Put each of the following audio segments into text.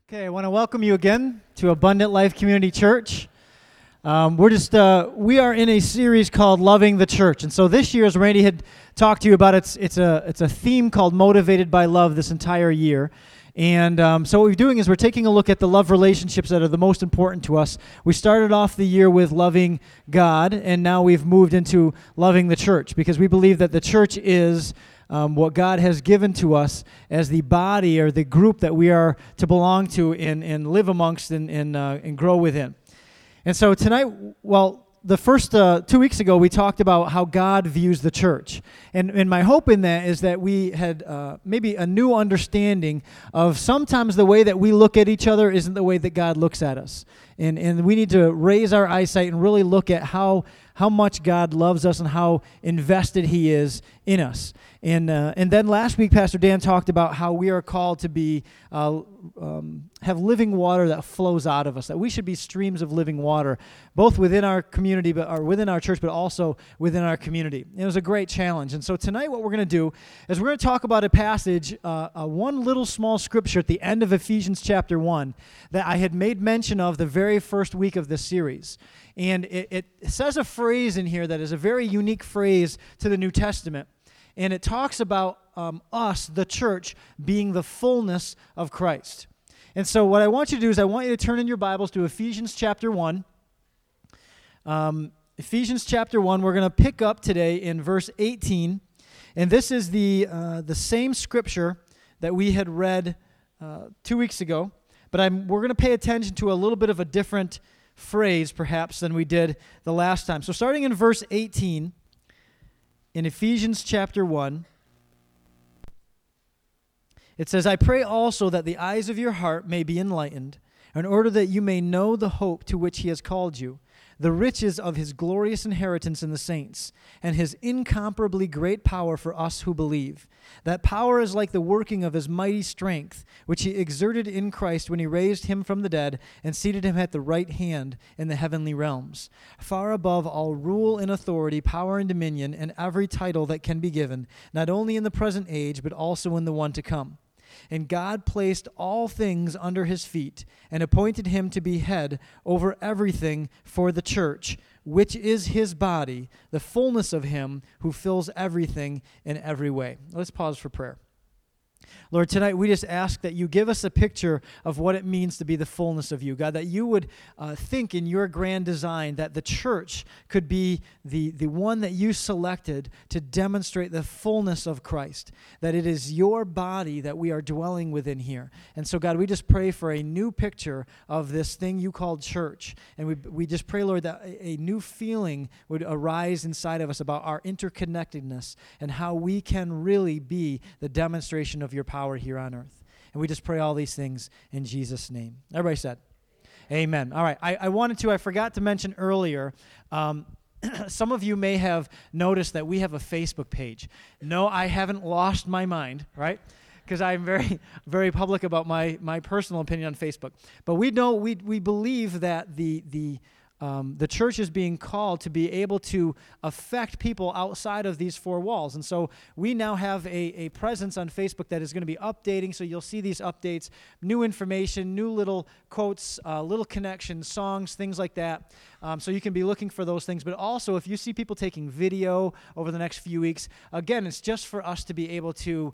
Okay, I want to welcome you again to Abundant Life Community Church. We are in a series called Loving the Church, and so this year, as Randy had talked to you about, it's a theme called Motivated by Love this entire year. And so what we're doing is we're taking a look at the love relationships that are the most important to us. We started off the year with loving God, and now we've moved into loving the church because we believe that the church is what God has given to us as the body or the group that we are to belong to and live amongst and grow within. And so tonight, the first 2 weeks ago, we talked about how God views the church. And my hope in that is that we had maybe a new understanding of sometimes the way that we look at each other isn't the way that God looks at us. And we need to raise our eyesight and really look at how much God loves us and how invested He is in us. And then last week, Pastor Dan talked about how we are called to be have living water that flows out of us, that we should be streams of living water, both within our community, or within our church, but also within our community. It was a great challenge. And so tonight what we're going to do is we're going to talk about a passage, one little small scripture at the end of Ephesians chapter 1 that I had made mention of the very first week of this series. And it says a phrase in here that is a very unique phrase to the New Testament. And it talks about us, the church, being the fullness of Christ. And so what I want you to do is I want you to turn in your Bibles to Ephesians chapter 1. Ephesians chapter 1, we're going to pick up today in verse 18. And this is the same scripture that we had read 2 weeks ago. But we're going to pay attention to a little bit of a different phrase, perhaps, than we did the last time. So starting in verse 18, in Ephesians chapter 1, it says, I pray also that the eyes of your heart may be enlightened, in order that you may know the hope to which He has called you, the riches of His glorious inheritance in the saints, and His incomparably great power for us who believe. That power is like the working of His mighty strength, which He exerted in Christ when He raised Him from the dead and seated Him at the right hand in the heavenly realms, far above all rule and authority, power and dominion, and every title that can be given, not only in the present age, but also in the one to come. And God placed all things under His feet and appointed Him to be head over everything for the church, which is His body, the fullness of Him who fills everything in every way. Let's pause for prayer. Lord, tonight we just ask that you give us a picture of what it means to be the fullness of you. God, that you would think in your grand design that the church could be the one that you selected to demonstrate the fullness of Christ, that it is your body that we are dwelling within here. And so, God, we just pray for a new picture of this thing you called church. And we just pray, Lord, that a new feeling would arise inside of us about our interconnectedness and how we can really be the demonstration of your power here on earth. And we just pray all these things in Jesus' name. Everybody said, amen. All right, I forgot to mention earlier, some of you may have noticed that we have a Facebook page. No, I haven't lost my mind, right? Because I'm very, very public about my personal opinion on Facebook. But we believe that the church is being called to be able to affect people outside of these four walls. And so we now have a presence on Facebook that is going to be updating. So you'll see these updates, new information, new little quotes, little connections, songs, things like that. So you can be looking for those things. But also, if you see people taking video over the next few weeks, again, it's just for us to be able to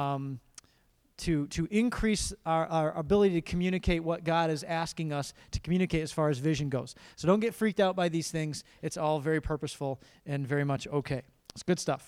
increase our ability to communicate what God is asking us to communicate as far as vision goes. So don't get freaked out by these things. It's all very purposeful and very much okay. It's good stuff.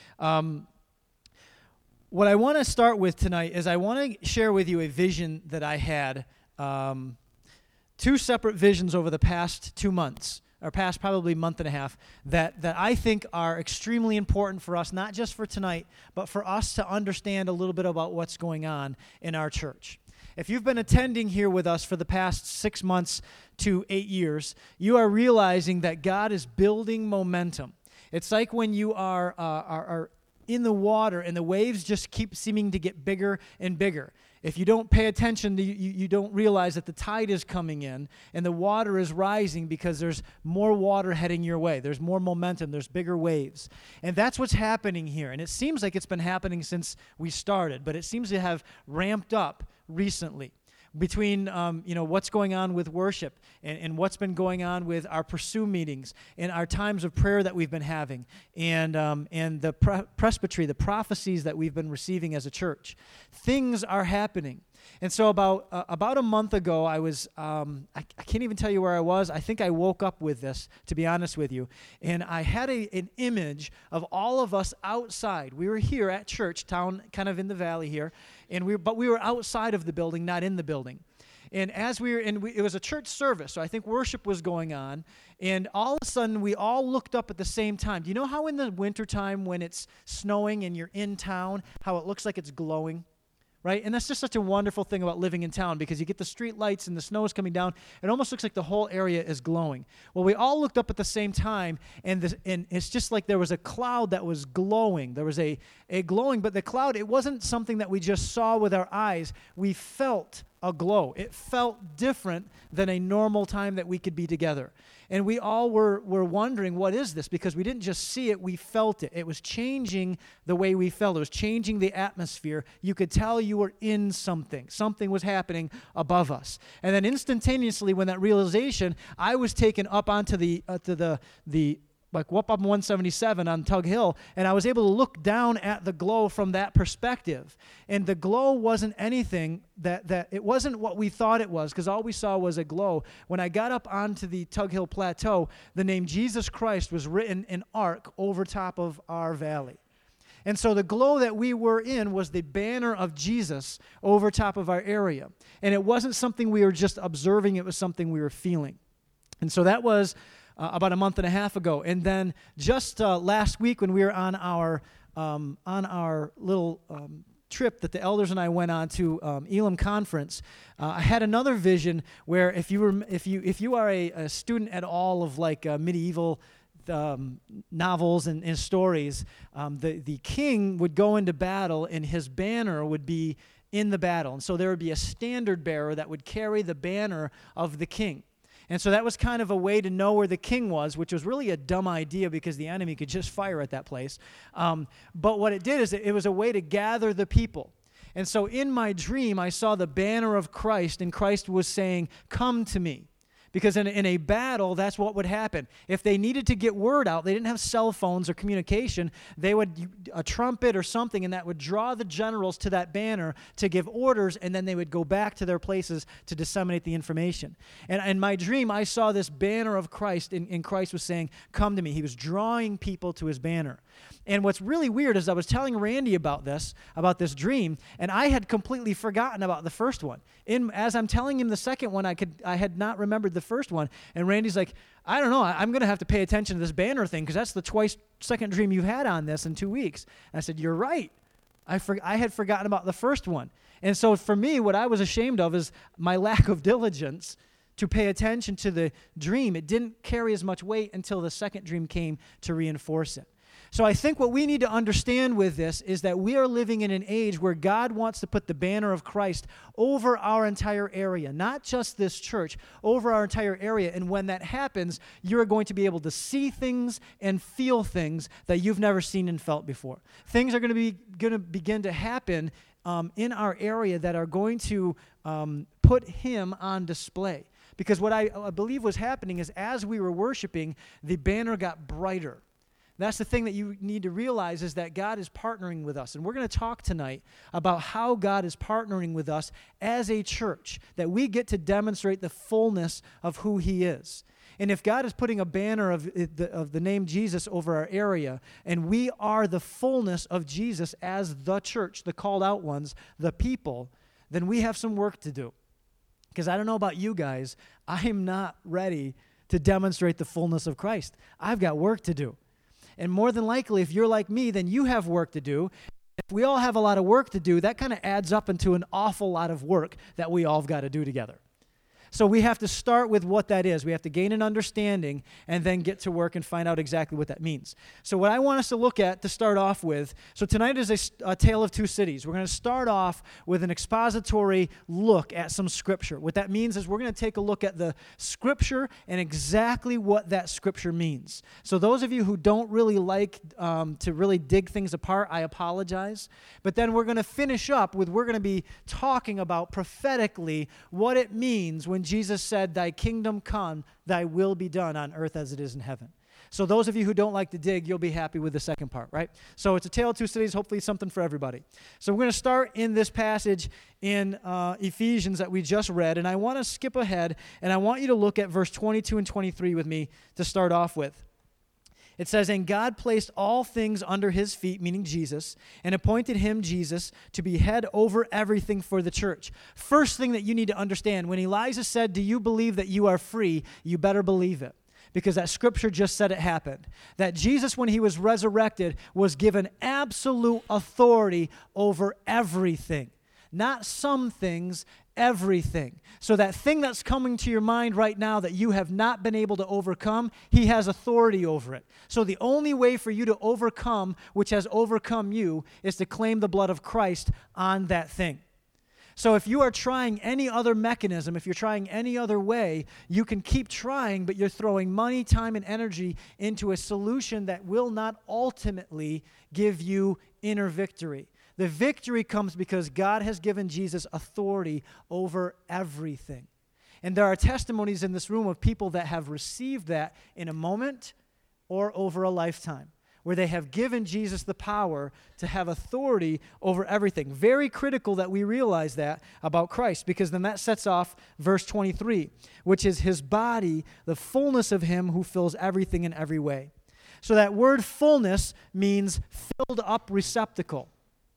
What I want to start with tonight is I want to share with you a vision that I had, two separate visions over the past 2 months, or past probably month and a half, that I think are extremely important for us, not just for tonight, but for us to understand a little bit about what's going on in our church. If you've been attending here with us for the past 6 months to 8 years, you are realizing that God is building momentum. It's like when you are in the water and the waves just keep seeming to get bigger and bigger. If you don't pay attention, you don't realize that the tide is coming in and the water is rising because there's more water heading your way. There's more momentum. There's bigger waves. And that's what's happening here. And it seems like it's been happening since we started, but it seems to have ramped up recently. between what's going on with worship and what's been going on with our Pursue meetings and our times of prayer that we've been having and the presbytery, the prophecies that we've been receiving as a church. Things are happening. And so about a month ago, I was, I can't even tell you where I was. I think I woke up with this, to be honest with you. And I had an image of all of us outside. We were here at church, town kind of in the valley here, but we were outside of the building, not in the building. And as we were it was a church service, so I think worship was going on. And all of a sudden, we all looked up at the same time. Do you know how in the wintertime when it's snowing and you're in town, how it looks like it's glowing? Right? And that's just such a wonderful thing about living in town because you get the street lights and the snow is coming down. It almost looks like the whole area is glowing. Well, we all looked up at the same time, and it's just like there was a cloud that was glowing. There was a glowing, but the cloud, it wasn't something that we just saw with our eyes. We felt a glow. It felt different than a normal time that we could be together. And we all were wondering, what is this? Because we didn't just see it, we felt it. It was changing the way we felt. It was changing the atmosphere. You could tell you were in something. Something was happening above us. And then instantaneously, when that realization, I was taken up onto the like up on 177 on Tug Hill, and I was able to look down at the glow from that perspective. And the glow wasn't anything that it wasn't what we thought it was, because all we saw was a glow. When I got up onto the Tug Hill Plateau, the name Jesus Christ was written in arc over top of our valley. And so the glow that we were in was the banner of Jesus over top of our area. And it wasn't something we were just observing, it was something we were feeling. And so that was about a month and a half ago. And then just last week when we were on our little trip that the elders and I went on to Elam Conference, I had another vision where if you are a student at all of like medieval novels and stories, the king would go into battle and his banner would be in the battle. And so there would be a standard bearer that would carry the banner of the king. And so that was kind of a way to know where the king was, which was really a dumb idea because the enemy could just fire at that place. But what it did is it was a way to gather the people. And so in my dream, I saw the banner of Christ, and Christ was saying, "Come to me." Because in a battle, that's what would happen. If they needed to get word out, they didn't have cell phones or communication, they would, a trumpet or something, and that would draw the generals to that banner to give orders, and then they would go back to their places to disseminate the information. And in my dream, I saw this banner of Christ, and Christ was saying, "Come to me." He was drawing people to his banner. And what's really weird is I was telling Randy about this dream, and I had completely forgotten about the first one. As I'm telling him the second one, I had not remembered the first one. And Randy's like, "I don't know, I'm going to have to pay attention to this banner thing because that's the second dream you've had on this in 2 weeks." And I said, "You're right. I had forgotten about the first one." And so for me, what I was ashamed of is my lack of diligence to pay attention to the dream. It didn't carry as much weight until the second dream came to reinforce it. So I think what we need to understand with this is that we are living in an age where God wants to put the banner of Christ over our entire area, not just this church, over our entire area. And when that happens, you're going to be able to see things and feel things that you've never seen and felt before. Things are going to begin to happen in our area that are going to put Him on display. Because what I believe was happening is as we were worshiping, the banner got brighter. That's the thing that you need to realize is that God is partnering with us. And we're going to talk tonight about how God is partnering with us as a church, that we get to demonstrate the fullness of who He is. And if God is putting a banner of the name Jesus over our area, and we are the fullness of Jesus as the church, the called out ones, the people, then we have some work to do. Because I don't know about you guys, I am not ready to demonstrate the fullness of Christ. I've got work to do. And more than likely, if you're like me, then you have work to do. If we all have a lot of work to do, that kind of adds up into an awful lot of work that we all have got to do together. So we have to start with what that is. We have to gain an understanding and then get to work and find out exactly what that means. So what I want us to look at to start off with, so tonight is a tale of two cities. We're going to start off with an expository look at some scripture. What that means is we're going to take a look at the scripture and exactly what that scripture means. So those of you who don't really like to really dig things apart, I apologize. But then we're going to finish up with, we're going to be talking about prophetically what it means when Jesus said, "Thy kingdom come, thy will be done on earth as it is in heaven." So those of you who don't like to dig, you'll be happy with the second part, right? So it's a tale of two cities, hopefully something for everybody. So we're going to start in this passage in Ephesians that we just read, and I want to skip ahead, and I want you to look at verse 22 and 23 with me to start off with. It says, "And God placed all things under his feet," meaning Jesus, "and appointed him," Jesus, "to be head over everything for the church." First thing that you need to understand, when Elijah said, "Do you believe that you are free?" you better believe it, because that scripture just said it happened. That Jesus, when he was resurrected, was given absolute authority over everything. Not some things, everything. So that thing that's coming to your mind right now that you have not been able to overcome, he has authority over it. So the only way for you to overcome, which has overcome you, is to claim the blood of Christ on that thing. So if you are trying any other mechanism, if you're trying any other way, you can keep trying, but you're throwing money, time, and energy into a solution that will not ultimately give you inner victory. The victory comes because God has given Jesus authority over everything. And there are testimonies in this room of people that have received that in a moment or over a lifetime, where they have given Jesus the power to have authority over everything. Very critical that we realize that about Christ, because then that sets off verse 23, which is his body, the fullness of him who fills everything in every way. So that word fullness means filled up receptacle.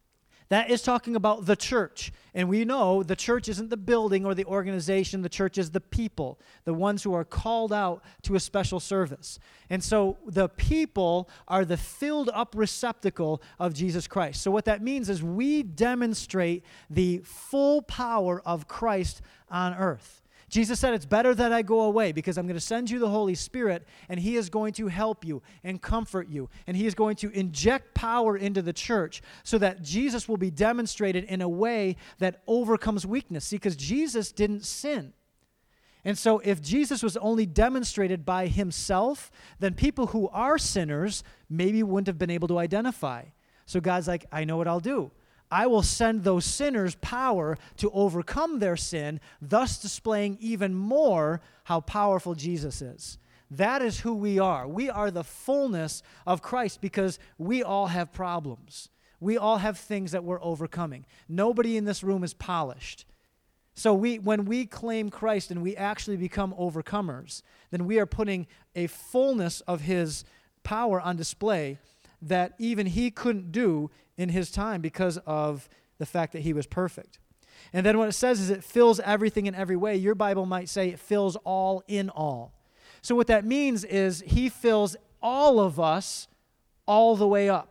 That is talking about the church. And we know the church isn't the building or the organization. The church is the people, the ones who are called out to a special service. And so the people are the filled up receptacle of Jesus Christ. So what that means is we demonstrate the full power of Christ on earth. Jesus said, "It's better that I go away because I'm going to send you the Holy Spirit, and he is going to help you and comfort you, and he is going to inject power into the church so that Jesus will be demonstrated in a way that overcomes weakness." See, because Jesus didn't sin. And so if Jesus was only demonstrated by himself, then people who are sinners maybe wouldn't have been able to identify. So God's like, "I know what I'll do. I will send those sinners power to overcome their sin, thus displaying even more how powerful Jesus is." That is who we are. We are the fullness of Christ because we all have problems. We all have things that we're overcoming. Nobody in this room is polished. So when we claim Christ and we actually become overcomers, then we are putting a fullness of his power on display that even he couldn't do in his time because of the fact that he was perfect. And then what it says is it fills everything in every way. Your Bible might say it fills all in all. So what that means is he fills all of us all the way up.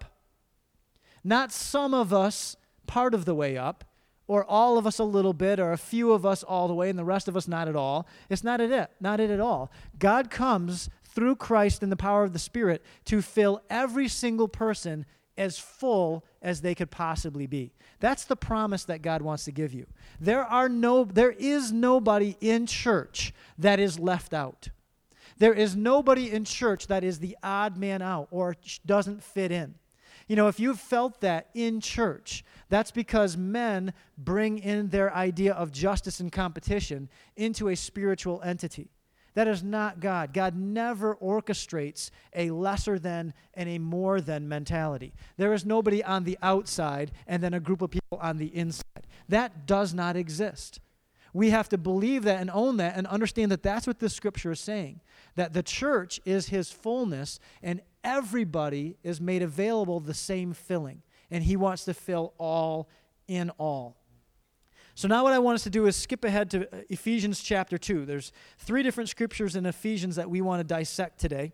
Not some of us part of the way up, or all of us a little bit, or a few of us all the way, and the rest of us not at all. It's not it at all. God comes through Christ and the power of the Spirit to fill every single person as full as they could possibly be. That's the promise that God wants to give you. There is nobody in church that is left out. There is nobody in church that is the odd man out or doesn't fit in. You know, if you've felt that in church, that's because men bring in their idea of justice and competition into a spiritual entity. That is not God. God never orchestrates a lesser than and a more than mentality. There is nobody on the outside and then a group of people on the inside. That does not exist. We have to believe that and own that and understand that that's what this scripture is saying, that the church is his fullness and everybody is made available the same filling, and he wants to fill all in all. So now what I want us to do is skip ahead to Ephesians chapter 2. There's 3 different scriptures in Ephesians that we want to dissect today.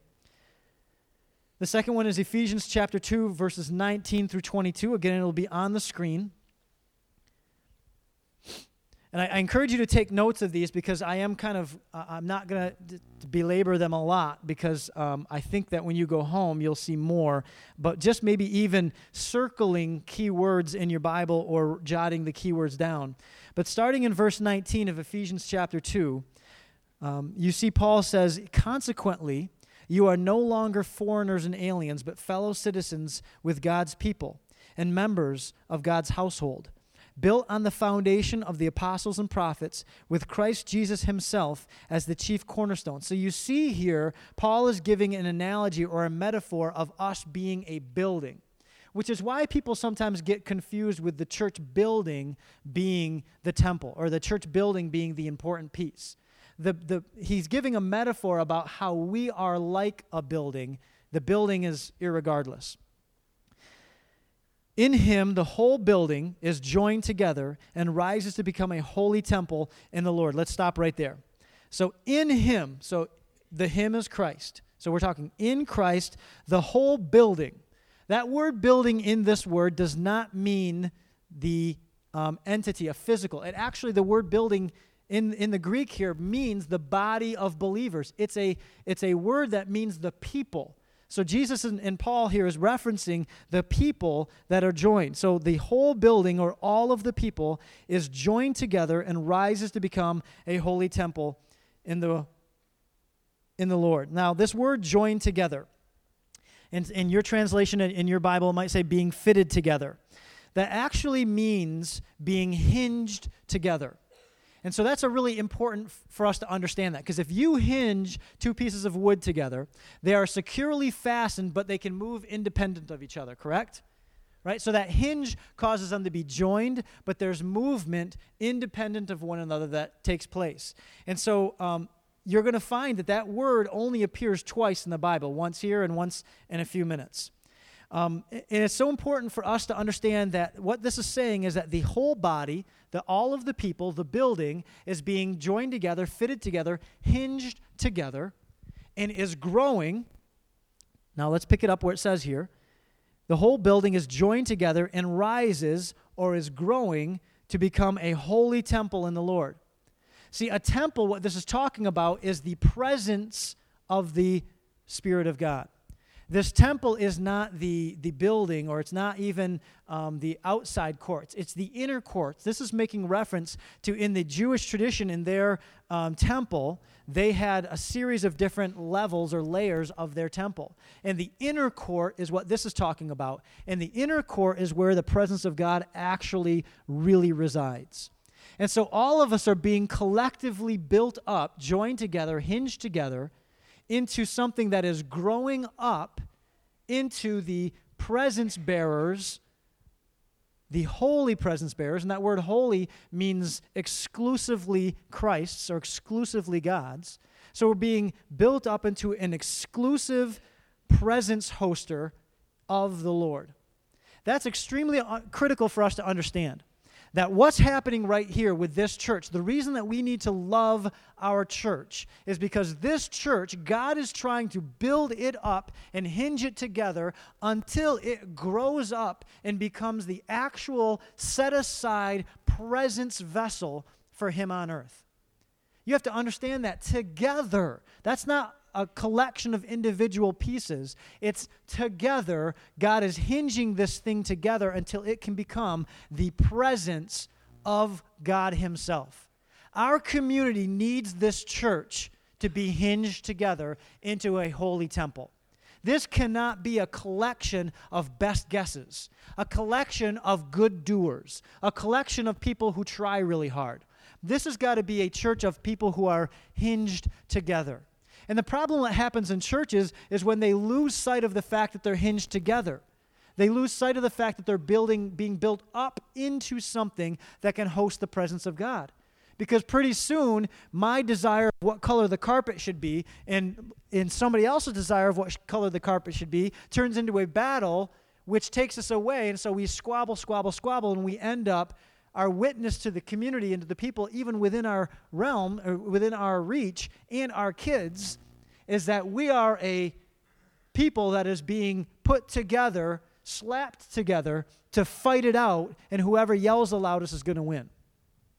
The second one is Ephesians chapter 2, verses 19 through 22. Again, it'll be on the screen. And I encourage you to take notes of these because I am I'm not going to belabor them a lot because I think that when you go home, you'll see more. But just maybe even circling key words in your Bible or jotting the key words down. But starting in verse 19 of Ephesians chapter 2, you see Paul says, "Consequently, you are no longer foreigners and aliens, but fellow citizens with God's people and members of God's household, built on the foundation of the apostles and prophets, with Christ Jesus himself as the chief cornerstone." So you see here, Paul is giving an analogy or a metaphor of us being a building, which is why people sometimes get confused with the church building being the temple or the church building being the important piece. He's giving a metaphor about how we are like a building. The building is irregardless. In him, the whole building is joined together and rises to become a holy temple in the Lord. Let's stop right there. So in him, so the him is Christ. So we're talking in Christ, the whole building. That word building in this word does not mean the entity, a physical. It actually, the word building in the Greek here means the body of believers. It's a word that means the people. So Jesus and Paul here is referencing the people that are joined. So the whole building or all of the people is joined together and rises to become a holy temple in the Lord. Now, this word joined together, in your translation in your Bible, it might say being fitted together. That actually means being hinged together. And so that's a really important for us to understand that, because if you hinge two pieces of wood together, they are securely fastened, but they can move independent of each other, correct? Right? So that hinge causes them to be joined, but there's movement independent of one another that takes place. And so you're going to find that word only appears twice in the Bible, once here and once in a few minutes. And it's so important for us to understand that what this is saying is that the whole body, all of the people, the building, is being joined together, fitted together, hinged together, and is growing. Now let's pick it up where it says here. The whole building is joined together and rises or is growing to become a holy temple in the Lord. See, a temple, what this is talking about is the presence of the Spirit of God. This temple is not the building, or it's not even the outside courts. It's the inner courts. This is making reference to, in the Jewish tradition, in their temple, they had a series of different levels or layers of their temple. And the inner court is what this is talking about. And the inner court is where the presence of God actually really resides. And so all of us are being collectively built up, joined together, hinged together, into something that is growing up into the presence bearers, the holy presence bearers. And that word holy means exclusively Christ's or exclusively God's. So we're being built up into an exclusive presence hoster of the Lord. That's extremely critical for us to understand. That what's happening right here with this church, the reason that we need to love our church is because this church, God is trying to build it up and hinge it together until it grows up and becomes the actual set-aside presence vessel for Him on earth. You have to understand that together. That's not a collection of individual pieces. It's together. God is hinging this thing together until it can become the presence of God Himself. Our community needs this church to be hinged together into a holy temple. This cannot be a collection of best guesses, a collection of good doers, a collection of people who try really hard. This has got to be a church of people who are hinged together. And the problem that happens in churches is when they lose sight of the fact that they're hinged together. They lose sight of the fact that they're being built up into something that can host the presence of God. Because pretty soon, my desire of what color the carpet should be and somebody else's desire of what color the carpet should be turns into a battle which takes us away. And so we squabble, and we end up, our witness to the community and to the people even within our realm, or within our reach, and our kids, is that we are a people that is being put together, slapped together to fight it out, and whoever yells the loudest is going to win.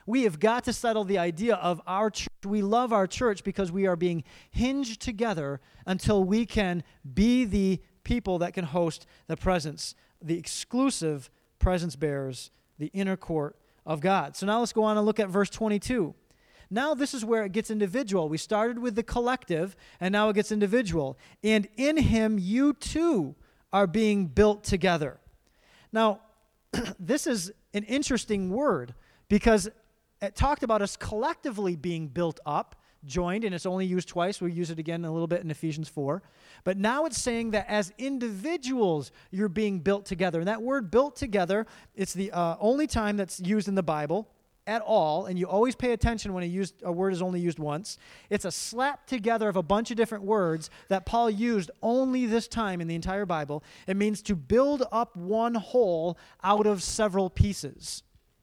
We have got to settle the idea of our church. We love our church because we are being hinged together until we can be the people that can host the presence, the exclusive presence bearers, the inner court of God. So now let's go on and look at verse 22. Now this is where it gets individual. We started with the collective, and now it gets individual. And in him you too are being built together. Now, this is an interesting word because it talked about us collectively being built up, joined, and it's only used twice. We'll use it again a little bit in Ephesians 4. But now it's saying that as individuals, you're being built together. And that word built together, it's the only time that's used in the Bible at all, and you always pay attention when a word is only used once. It's a slap together of a bunch of different words that Paul used only this time in the entire Bible. It means to build up one whole out of several pieces.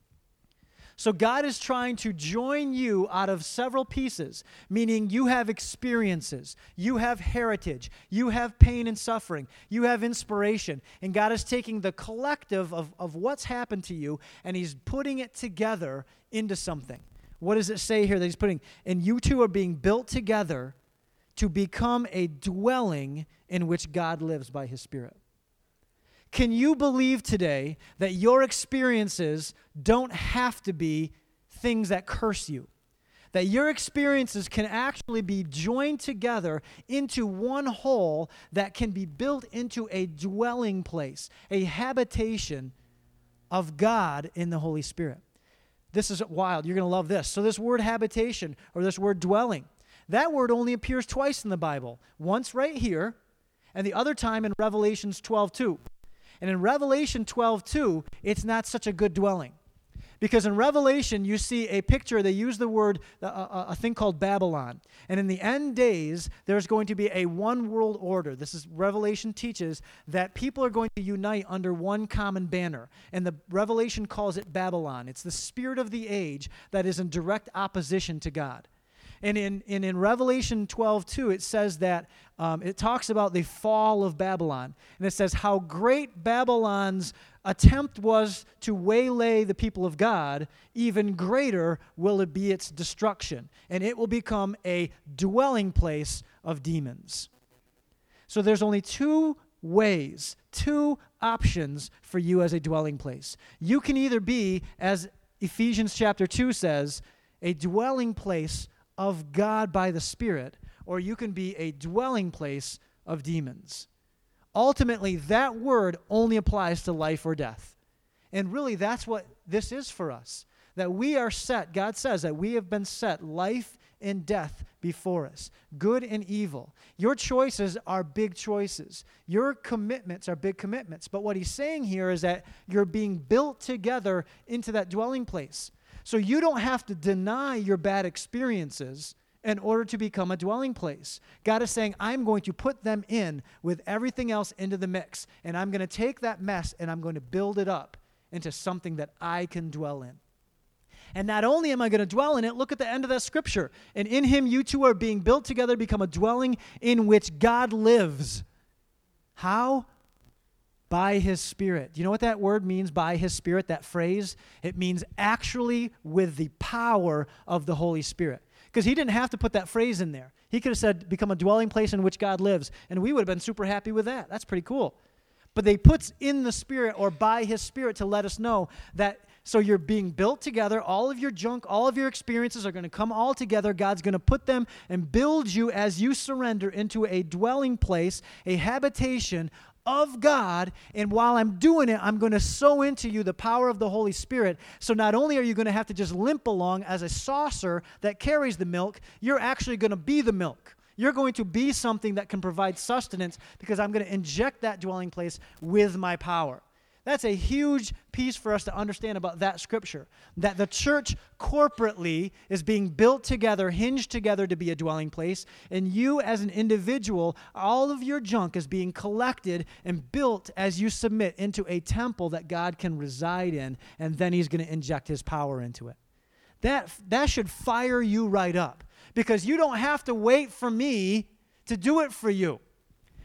So God is trying to join you out of several pieces, meaning you have experiences, you have heritage, you have pain and suffering, you have inspiration, and God is taking the collective of what's happened to you, and he's putting it together into something. What does it say here that he's putting? And you two are being built together to become a dwelling in which God lives by his Spirit. Can you believe today that your experiences don't have to be things that curse you? That your experiences can actually be joined together into one whole that can be built into a dwelling place, a habitation of God in the Holy Spirit. This is wild. You're going to love this. So this word habitation, or this word dwelling, that word only appears twice in the Bible. Once right here, and the other time in Revelations 12:2. And in Revelation 12:2, it's not such a good dwelling. Because in Revelation, you see a picture, they use the word, a thing called Babylon. And in the end days, there's going to be a one world order. This is, Revelation teaches that people are going to unite under one common banner. And the Revelation calls it Babylon. It's the spirit of the age that is in direct opposition to God. And in Revelation 12:2, it says that it talks about the fall of Babylon. And it says how great Babylon's attempt was to waylay the people of God, even greater will it be its destruction. And it will become a dwelling place of demons. So there's only two ways, two options for you as a dwelling place. You can either be, as Ephesians chapter 2 says, a dwelling place of God by the Spirit, or you can be a dwelling place of demons. Ultimately, that word only applies to life or death. And really, that's what this is for us. That we are set, God says that we have been set life and death before us, good and evil. Your choices are big choices. Your commitments are big commitments. But what he's saying here is that you're being built together into that dwelling place. So you don't have to deny your bad experiences in order to become a dwelling place. God is saying, I'm going to put them in with everything else into the mix, and I'm going to take that mess and I'm going to build it up into something that I can dwell in. And not only am I going to dwell in it, look at the end of that scripture. And in him you two are being built together to become a dwelling in which God lives. How? By his Spirit. Do you know what that word means, by his Spirit, that phrase? It means actually with the power of the Holy Spirit. Because he didn't have to put that phrase in there. He could have said, become a dwelling place in which God lives, and we would have been super happy with that. That's pretty cool. But they put in the Spirit or by his Spirit to let us know that, so you're being built together, all of your junk, all of your experiences are going to come all together. God's going to put them and build you as you surrender into a dwelling place, a habitation of God, and while I'm doing it, I'm going to sow into you the power of the Holy Spirit. So not only are you going to have to just limp along as a saucer that carries the milk, you're actually going to be the milk. You're going to be something that can provide sustenance because I'm going to inject that dwelling place with my power. That's a huge piece for us to understand about that scripture, that the church corporately is being built together, hinged together to be a dwelling place, and you as an individual, all of your junk is being collected and built as you submit into a temple that God can reside in, and then he's going to inject his power into it. That should fire you right up, because you don't have to wait for me to do it for you.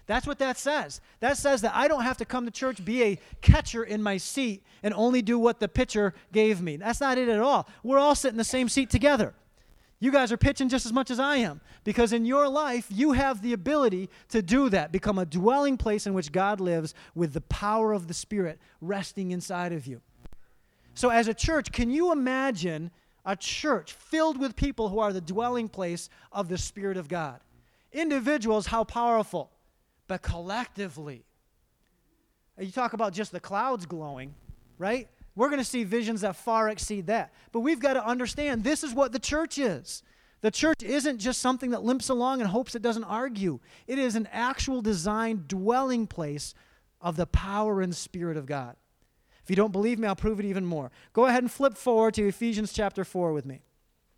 That's what that says. That says that I don't have to come to church, be a catcher in my seat, and only do what the pitcher gave me. That's not it at all. We're all sitting in the same seat together. You guys are pitching just as much as I am, because in your life, you have the ability to do that, become a dwelling place in which God lives with the power of the Spirit resting inside of you. So as a church, can you imagine a church filled with people who are the dwelling place of the Spirit of God? Individuals, how powerful, but collectively. You talk about just the clouds glowing, right? We're going to see visions that far exceed that. But we've got to understand this is what the church is. The church isn't just something that limps along and hopes it doesn't argue. It is an actual designed dwelling place of the power and Spirit of God. If you don't believe me, I'll prove it even more. Go ahead and flip forward to Ephesians chapter 4 with me.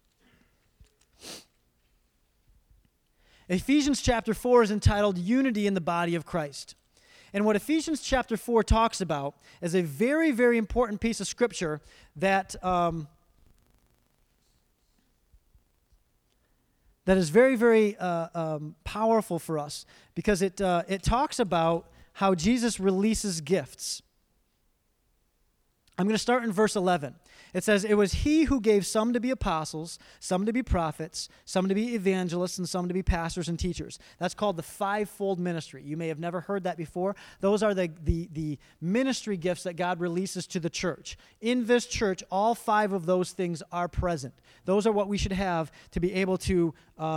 Ephesians chapter 4 is entitled Unity in the Body of Christ. And what Ephesians chapter 4 talks about is a very, very important piece of Scripture that is very, very powerful for us, because it talks about how Jesus releases gifts. I'm going to start in verse 11. It says, "It was he who gave some to be apostles, some to be prophets, some to be evangelists, and some to be pastors and teachers." That's called the fivefold ministry. You may have never heard that before. Those are the ministry gifts that God releases to the church. In this church, all five of those things are present. Those are what we should have to be able to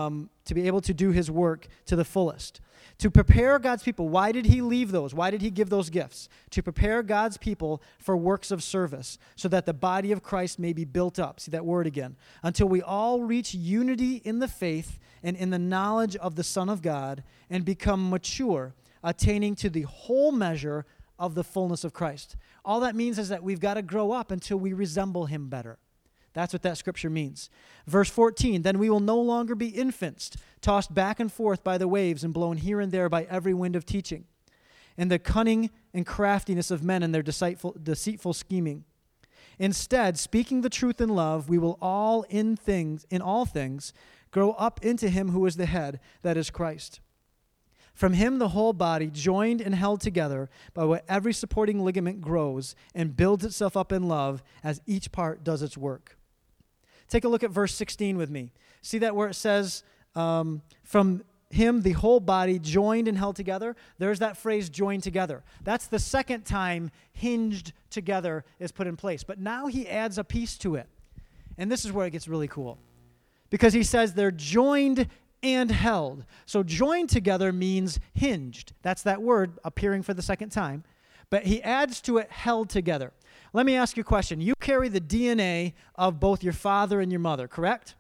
do his work to the fullest. To prepare God's people. Why did he leave those? Why did he give those gifts? To prepare God's people for works of service, so that the body of Christ may be built up. See that word again. Until we all reach unity in the faith and in the knowledge of the Son of God, and become mature, attaining to the whole measure of the fullness of Christ. All that means is that we've got to grow up until we resemble him better. That's what that scripture means. Verse 14, "Then we will no longer be infants, tossed back and forth by the waves and blown here and there by every wind of teaching, and the cunning and craftiness of men and their deceitful scheming. Instead, speaking the truth in love, we will all in all things grow up into him who is the head, that is Christ. From him the whole body, joined and held together by what every supporting ligament grows and builds itself up in love as each part does its work." Take a look at verse 16 with me. See that where it says, from him, the whole body, joined and held together? There's that phrase, joined together. That's the second time hinged together is put in place. But now he adds a piece to it. And this is where it gets really cool. Because he says they're joined and held. So joined together means hinged. That's that word appearing for the second time. But he adds to it held together. Let me ask you a question. You carry the DNA of both your father and your mother, correct?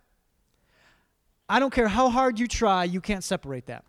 I don't care how hard you try, you can't separate that.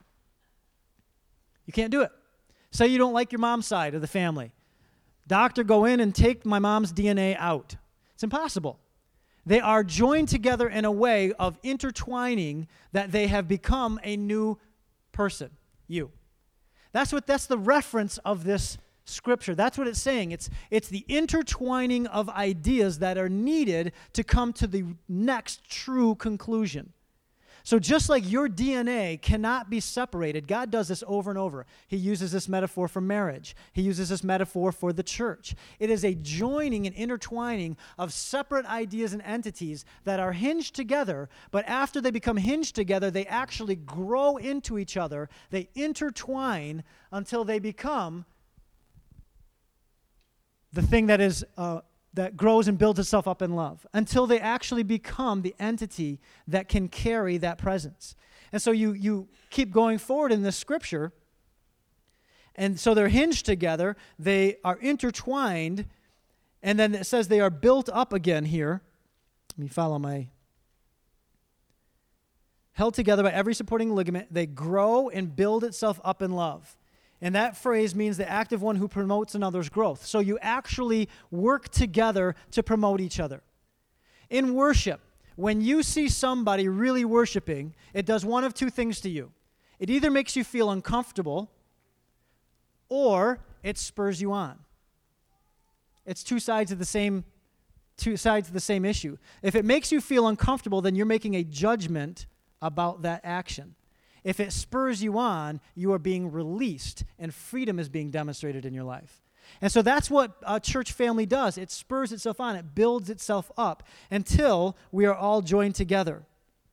You can't do it. Say you don't like your mom's side of the family. Doctor, go in and take my mom's DNA out. It's impossible. They are joined together in a way of intertwining that they have become a new person, you. That's the reference of this Scripture. That's what it's saying. It's the intertwining of ideas that are needed to come to the next true conclusion. So just like your DNA cannot be separated, God does this over and over. He uses this metaphor for marriage. He uses this metaphor for the church. It is a joining and intertwining of separate ideas and entities that are hinged together, but after they become hinged together, they actually grow into each other. They intertwine until they become the thing that is that grows and builds itself up in love, until they actually become the entity that can carry that presence. And so you keep going forward in this scripture, and so they're hinged together, they are intertwined, and then it says they are built up again here. Let me follow my... Held together by every supporting ligament, they grow and build itself up in love. And that phrase means the active one who promotes another's growth. So you actually work together to promote each other. In worship, when you see somebody really worshiping, it does one of two things to you. It either makes you feel uncomfortable or it spurs you on. It's two sides of the same issue. If it makes you feel uncomfortable, then you're making a judgment about that action. If it spurs you on, you are being released, and freedom is being demonstrated in your life. And so that's what a church family does. It spurs itself on. It builds itself up until we are all joined together.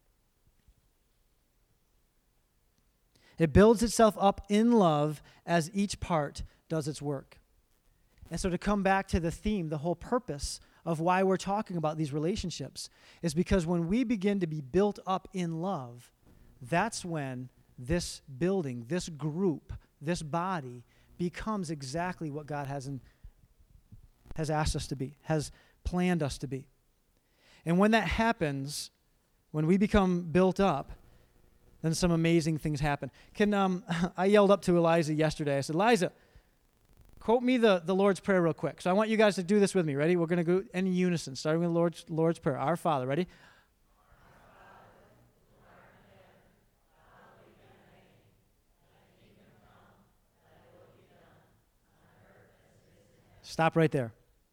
It builds itself up in love as each part does its work. And so to come back to the theme, the whole purpose of why we're talking about these relationships is because when we begin to be built up in love, that's when this building, this group, this body becomes exactly what God has asked us to be, has planned us to be. And when that happens, when we become built up, then some amazing things happen. I yelled up to Eliza yesterday. I said, Eliza, quote me the Lord's Prayer real quick. So I want you guys to do this with me. Ready? We're going to go in unison, starting with Lord's Prayer. Our Father. Ready? Stop right there.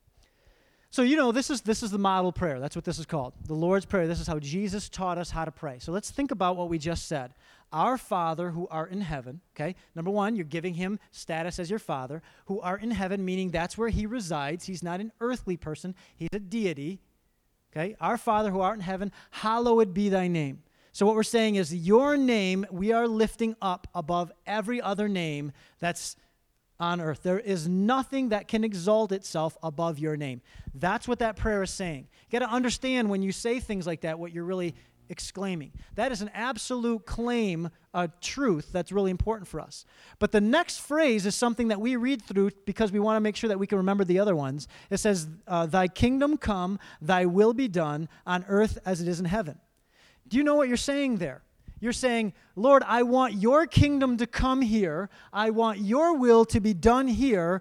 So, this is the model prayer. That's what this is called. The Lord's Prayer. This is how Jesus taught us how to pray. So let's think about what we just said. Our Father who art in heaven, okay? Number one, you're giving him status as your Father, who art in heaven, meaning that's where he resides. He's not an earthly person. He's a deity, okay? Our Father who art in heaven, hallowed be thy name. So what we're saying is your name we are lifting up above every other name that's on earth. There is nothing that can exalt itself above your name. That's what that prayer is saying. You got to understand when you say things like that, what you're really exclaiming. That is an absolute claim, a truth that's really important for us. But the next phrase is something that we read through because we want to make sure that we can remember the other ones. It says, thy kingdom come, thy will be done on earth as it is in heaven. Do you know what you're saying there? You're saying, Lord, I want your kingdom to come here. I want your will to be done here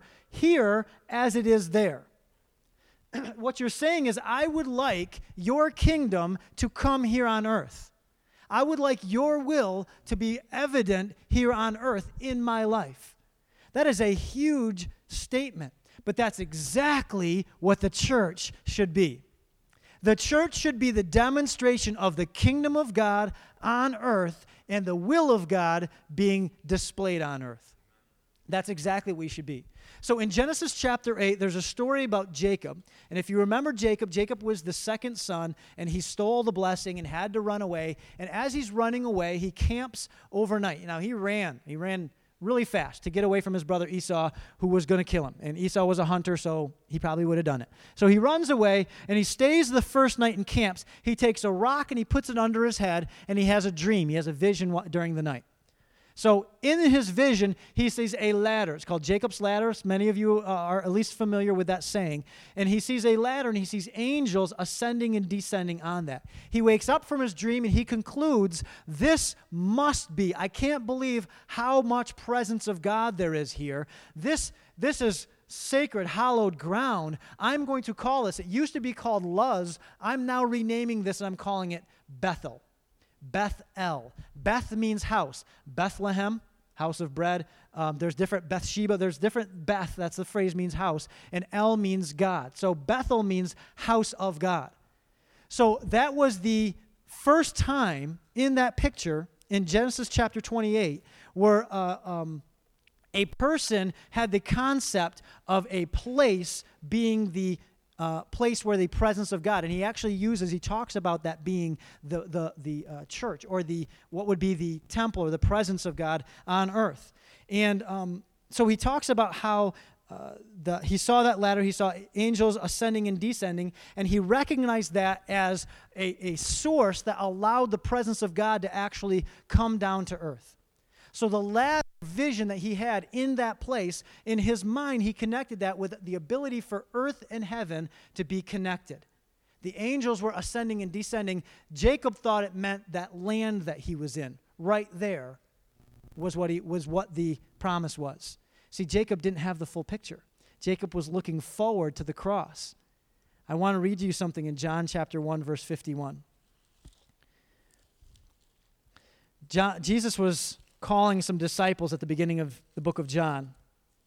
as it is there. What you're saying is, I would like your kingdom to come here on earth. I would like your will to be evident here on earth in my life. That is a huge statement, but that's exactly what the church should be. The church should be the demonstration of the kingdom of God on earth and the will of God being displayed on earth. That's exactly what we should be. So in Genesis chapter 8, there's a story about Jacob. And if you remember Jacob was the second son, and he stole the blessing and had to run away. And as he's running away, he camps overnight. Now, he ran really fast to get away from his brother Esau, who was going to kill him. And Esau was a hunter, so he probably would have done it. So he runs away, and he stays the first night in camps. He takes a rock, and he puts it under his head, and he has a dream. He has a vision during the night. So in his vision, he sees a ladder. It's called Jacob's ladder. Many of you are at least familiar with that saying. And he sees a ladder, and he sees angels ascending and descending on that. He wakes up from his dream, and he concludes, this must be, I can't believe how much presence of God there is here. This is sacred, hallowed ground. I'm going to call this, it used to be called Luz. I'm now renaming this, and I'm calling it Bethel. Bethel. Beth means house. Bethlehem, house of bread. There's different Bathsheba. There's different Beth. That's the phrase means house. And El means God. So Bethel means house of God. So that was the first time in that picture in Genesis chapter 28 where a person had the concept of a place being the place where the presence of God, and he talks about that being the church, or what would be the temple or the presence of God on earth. And so he talks about how he saw that ladder, he saw angels ascending and descending, and he recognized that as a source that allowed the presence of God to actually come down to earth. So the ladder vision that he had in that place, in his mind, he connected that with the ability for earth and heaven to be connected. The angels were ascending and descending. Jacob thought it meant that land that he was in, right there, was what the promise was. See, Jacob didn't have the full picture. Jacob was looking forward to the cross. I want to read you something in John chapter 1, verse 51. Jesus was calling some disciples at the beginning of the book of John.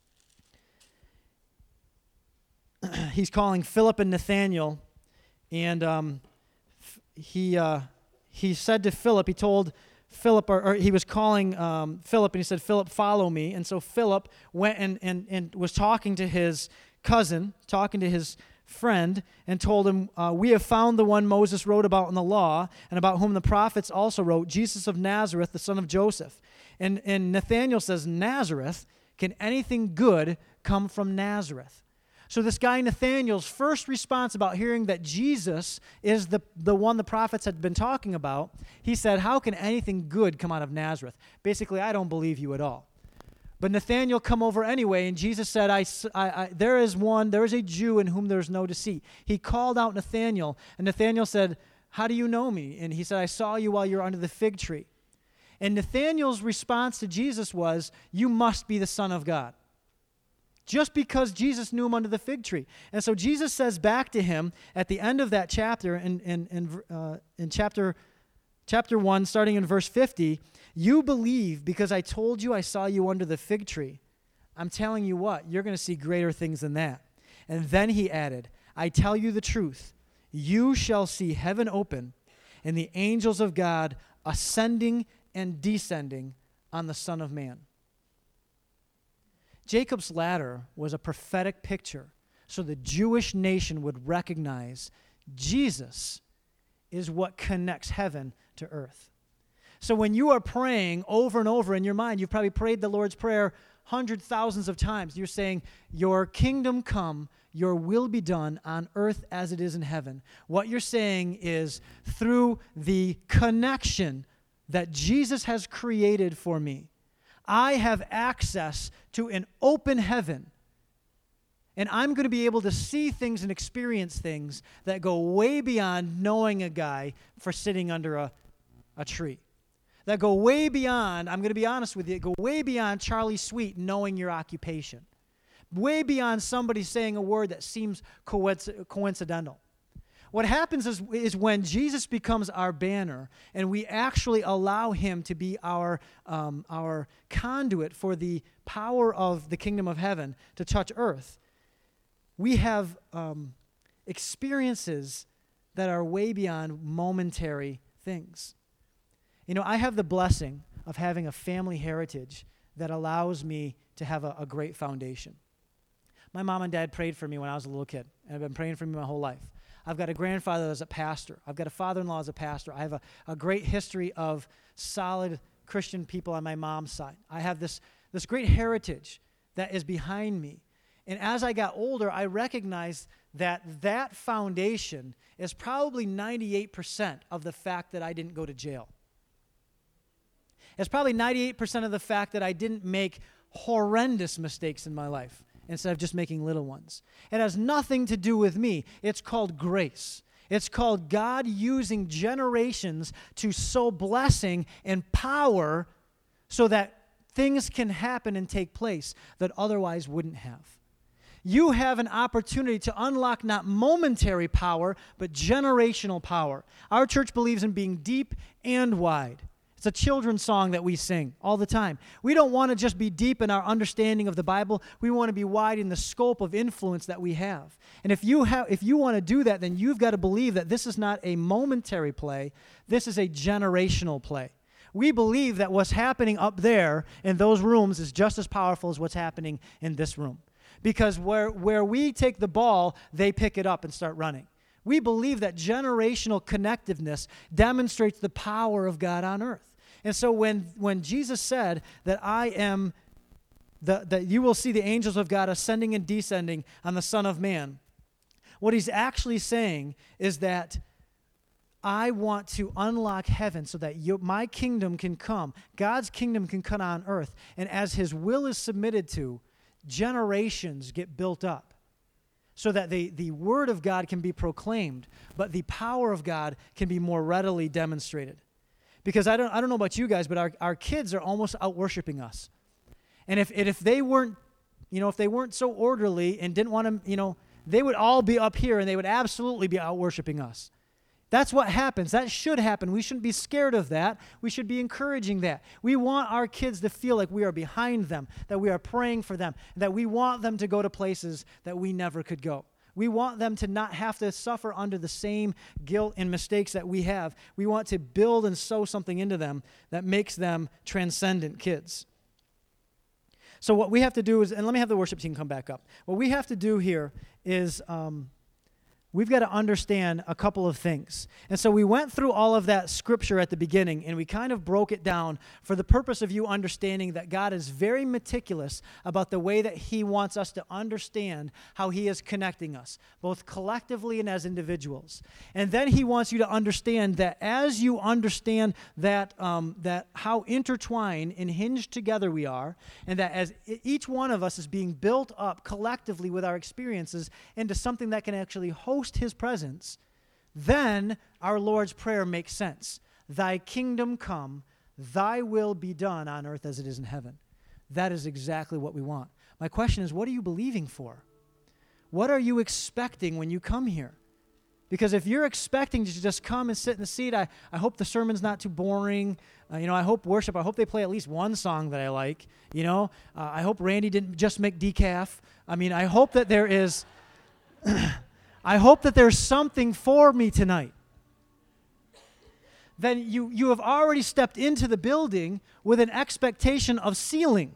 He's calling Philip and Nathanael, and he said to Philip, he told Philip, or he was calling Philip, and he said, Philip, follow me. And so Philip went and was talking to his cousin, talking to his friend, and told him, we have found the one Moses wrote about in the law, and about whom the prophets also wrote, Jesus of Nazareth, the son of Joseph. And Nathanael says, Nazareth? Can anything good come from Nazareth? So this guy Nathanael's first response about hearing that Jesus is the one the prophets had been talking about, he said, how can anything good come out of Nazareth? Basically, I don't believe you at all. But Nathanael come over anyway, and Jesus said, there is a Jew in whom there is no deceit. He called out Nathanael, and Nathanael said, how do you know me? And he said, I saw you while you were under the fig tree. And Nathanael's response to Jesus was, you must be the Son of God. Just because Jesus knew him under the fig tree. And so Jesus says back to him at the end of that chapter, in chapter 1, starting in verse 50, you believe because I told you I saw you under the fig tree. I'm telling you what, you're going to see greater things than that. And then he added, I tell you the truth, you shall see heaven open and the angels of God ascending and descending on the Son of Man. Jacob's ladder was a prophetic picture so the Jewish nation would recognize Jesus is what connects heaven to earth. So when you are praying over and over in your mind, you've probably prayed the Lord's Prayer hundreds, thousands of times. You're saying, your kingdom come, your will be done on earth as it is in heaven. What you're saying is through the connection that Jesus has created for me, I have access to an open heaven, and I'm going to be able to see things and experience things that go way beyond knowing a guy for sitting under a tree. That go way beyond, I'm going to be honest with you, go way beyond Charlie Sweet knowing your occupation. Way beyond somebody saying a word that seems coincidental. What happens is when Jesus becomes our banner and we actually allow him to be our conduit for the power of the kingdom of heaven to touch earth, we have experiences that are way beyond momentary things. You know, I have the blessing of having a family heritage that allows me to have a great foundation. My mom and dad prayed for me when I was a little kid, and I've been praying for me my whole life. I've got a grandfather that's a pastor. I've got a father-in-law as a pastor. I have a great history of solid Christian people on my mom's side. I have this great heritage that is behind me. And as I got older, I recognized that foundation is probably 98% of the fact that I didn't go to jail. It's probably 98% of the fact that I didn't make horrendous mistakes in my life instead of just making little ones. It has nothing to do with me. It's called grace. It's called God using generations to sow blessing and power so that things can happen and take place that otherwise wouldn't have. You have an opportunity to unlock not momentary power, but generational power. Our church believes in being deep and wide. It's a children's song that we sing all the time. We don't want to just be deep in our understanding of the Bible. We want to be wide in the scope of influence that we have. And if you want to do that, then you've got to believe that this is not a momentary play. This is a generational play. We believe that what's happening up there in those rooms is just as powerful as what's happening in this room. Because where we take the ball, they pick it up and start running. We believe that generational connectiveness demonstrates the power of God on earth. And so when Jesus said that that you will see the angels of God ascending and descending on the Son of Man, what he's actually saying is that I want to unlock heaven so that my kingdom can come, God's kingdom can come on earth, and as his will is submitted to, generations get built up so that the word of God can be proclaimed, but the power of God can be more readily demonstrated. Because I don't know about you guys, but our kids are almost out worshiping us. And if they weren't, if they weren't so orderly and didn't want to, they would all be up here and they would absolutely be out worshiping us. That's what happens. That should happen. We shouldn't be scared of that. We should be encouraging that. We want our kids to feel like we are behind them, that we are praying for them, that we want them to go to places that we never could go. We want them to not have to suffer under the same guilt and mistakes that we have. We want to build and sow something into them that makes them transcendent kids. So what we have to do is, and let me have the worship team come back up. What we have to do here is we've got to understand a couple of things. And so we went through all of that scripture at the beginning, and we kind of broke it down for the purpose of you understanding that God is very meticulous about the way that he wants us to understand how he is connecting us, both collectively and as individuals. And then he wants you to understand that as you understand that, that how intertwined and hinged together we are, and that as each one of us is being built up collectively with our experiences into something that can actually host his presence, then our Lord's Prayer makes sense. Thy kingdom come, thy will be done on earth as it is in heaven. That is exactly what we want. My question is, what are you believing for? What are you expecting when you come here? Because if you're expecting to just come and sit in the seat, I hope the sermon's not too boring. I hope worship, I hope they play at least one song that I like. I hope Randy didn't just make decaf. I hope that there is... I hope that there's something for me tonight. Then you have already stepped into the building with an expectation of ceiling.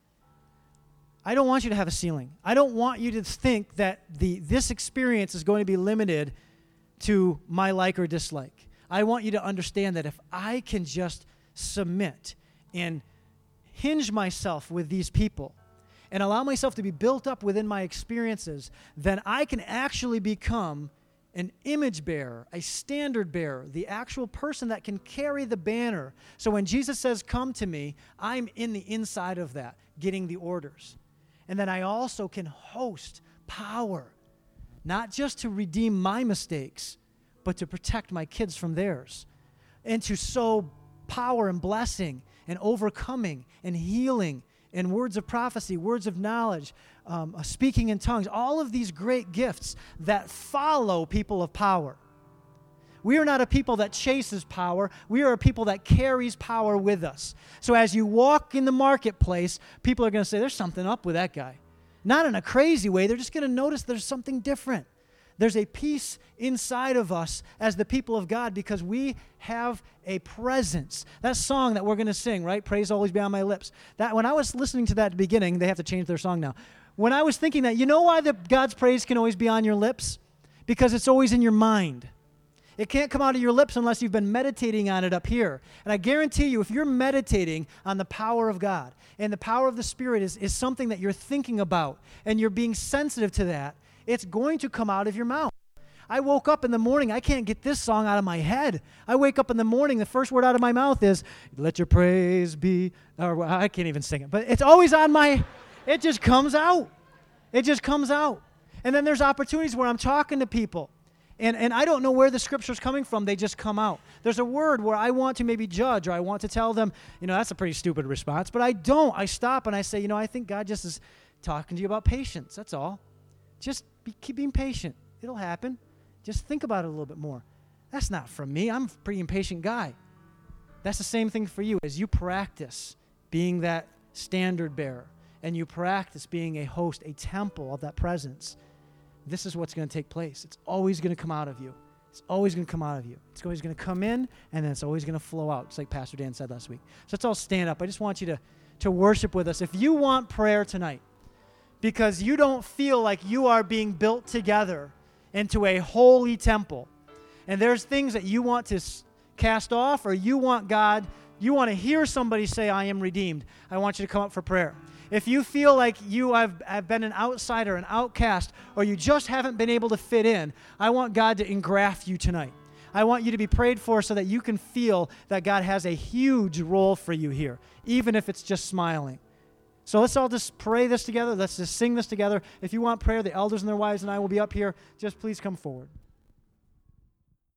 I don't want you to have a ceiling. I don't want you to think that this experience is going to be limited to my like or dislike. I want you to understand that if I can just submit and hinge myself with these people, and allow myself to be built up within my experiences, then I can actually become an image bearer, a standard bearer, the actual person that can carry the banner. So when Jesus says, come to me, I'm in the inside of that, getting the orders. And then I also can host power, not just to redeem my mistakes, but to protect my kids from theirs, and to sow power and blessing and overcoming and healing and words of prophecy, words of knowledge, speaking in tongues, all of these great gifts that follow people of power. We are not a people that chases power. We are a people that carries power with us. So as you walk in the marketplace, people are going to say, there's something up with that guy. Not in a crazy way. They're just going to notice there's something different. There's a peace inside of us as the people of God because we have a presence. That song that we're going to sing, right? Praise always be on my lips. That when I was listening to that at the beginning, they have to change their song now. When I was thinking that, you know why God's praise can always be on your lips? Because it's always in your mind. It can't come out of your lips unless you've been meditating on it up here. And I guarantee you, if you're meditating on the power of God and the power of the Spirit is something that you're thinking about and you're being sensitive to that, it's going to come out of your mouth. I woke up in the morning, I can't get this song out of my head. I wake up in the morning, the first word out of my mouth is, let your praise be, or I can't even sing it, but it's always it just comes out. It just comes out. And then there's opportunities where I'm talking to people, and I don't know where the scripture's coming from, they just come out. There's a word where I want to maybe judge, or I want to tell them, that's a pretty stupid response, but I don't. I stop and I say, I think God just is talking to you about patience, that's all. Just keep being patient. It'll happen. Just think about it a little bit more. That's not from me. I'm a pretty impatient guy. That's the same thing for you. As you practice being that standard bearer and you practice being a host, a temple of that presence, this is what's going to take place. It's always going to come out of you. It's always going to come out of you. It's always going to come in, and then it's always going to flow out, just like Pastor Dan said last week. So let's all stand up. I just want you to worship with us. If you want prayer tonight, because you don't feel like you are being built together into a holy temple, and there's things that you want to cast off, or you want to hear somebody say, I am redeemed, I want you to come up for prayer. If you feel like you have been an outsider, an outcast, or you just haven't been able to fit in, I want God to engraft you tonight. I want you to be prayed for so that you can feel that God has a huge role for you here, even if it's just smiling. So let's all just pray this together. Let's just sing this together. If you want prayer, the elders and their wives and I will be up here. Just please come forward.